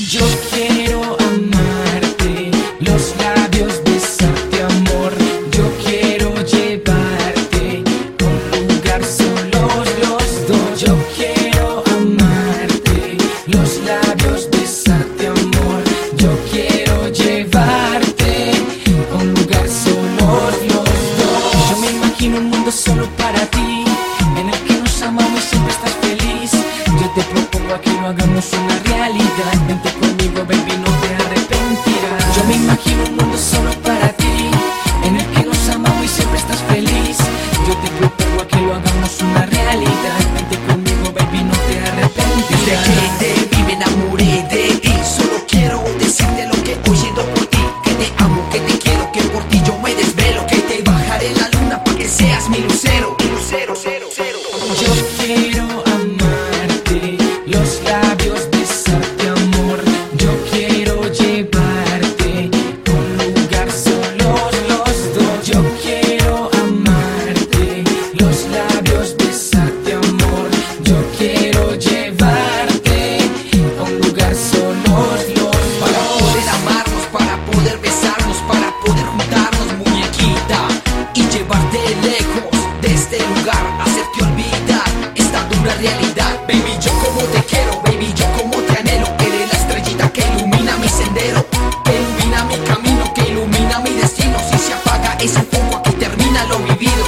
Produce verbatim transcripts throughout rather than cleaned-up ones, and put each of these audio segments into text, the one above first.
Yo quiero amarte, los labios besarte, amor. Yo quiero llevarte a un lugar solos los dos. Yo quiero amarte, los labios besarte, amor. Yo quiero llevarte a un lugar solos los dos. Yo me imagino un mundo solo para ti, en el que nos amamos y siempre estás feliz. Yo te propongo a que lo hagamos una realidad. Vente conmigo, baby, no te arrepentirás. Yo me imagino un mundo solo para ti, en el que nos amamos y siempre estás feliz. Yo te propongo a que lo hagamos una realidad. Vente conmigo, baby, no te arrepentirás. Desde que te vi me enamoré de ti. Solo quiero decirte lo que hoy siento por ti. Que te amo, que te quiero, que por ti yo me desvelo. Que te bajaré la luna para que seas mi lucero. Mi lucero, cero, cero. Yo quiero amarte, los labios besarte, amor. Yo quiero llevarte a un lugar solos los dos. Yo quiero amarte, los labios besarte, amor. Yo quiero llevarte a un lugar solos los dos. Para poder amarnos, para poder besarnos, para poder juntarnos, muñequita, y llevarte lejos de este lugar, hacerte olvidar esta dura realidad. Baby, yo como te quiero, baby, yo como te anhelo. Eres la estrellita que ilumina mi sendero, que ilumina mi camino, que ilumina mi destino. Si se apaga ese fuego, aquí termina lo vivido.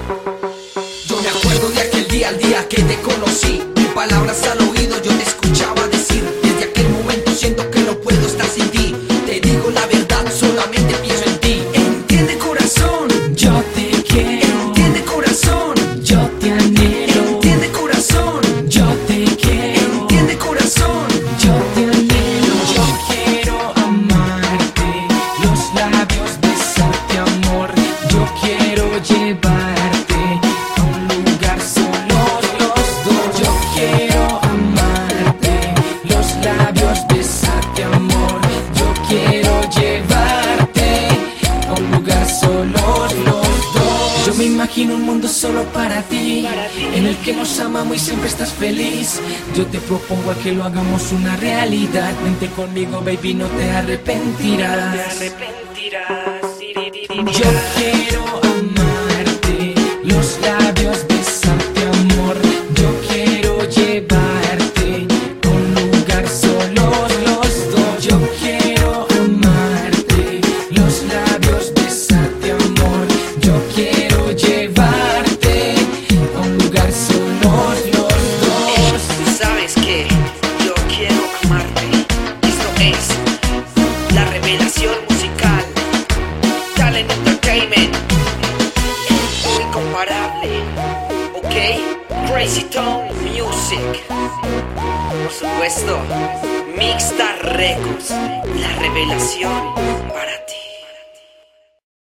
Yo me acuerdo de aquel día, al día que te conocí. Mil palabras al oído yo te escuchaba decir. Desde aquel momento siento que no puedo estar sin ti. Te digo la verdad, solamente pienso en ti. Entiende, corazón, Yo te quiero, entiende, corazón, yo te anhelo. entiende, corazón, Yo te quiero, entiende, corazón. yo te anhelo. Yo quiero amarte, los labios besarte, amor. Yo quiero llevarte a un lugar solos los dos. Yo quiero amarte, los labios besarte, amor. Yo quiero llevarte a un lugar solos los dos. Yo me imagino un mundo solo para ti, en el que nos amamos y siempre estás feliz. Yo te propongo a que lo hagamos una realidad. Vente conmigo, baby, no te arrepentirás. Yo quiero amarte, los labios besarte, amor. Yo quiero llevarte a un lugar solos los dos. Yo quiero amarte, los labios besarte, amor. Yo quiero llevarte a un lugar solos los dos. Tú sabes que yo quiero amarte. Esto es la revelación musical Talent Entertainment, el incomparable, ok, Crazy Tone Music, por supuesto, Mixstar Records, la revelación.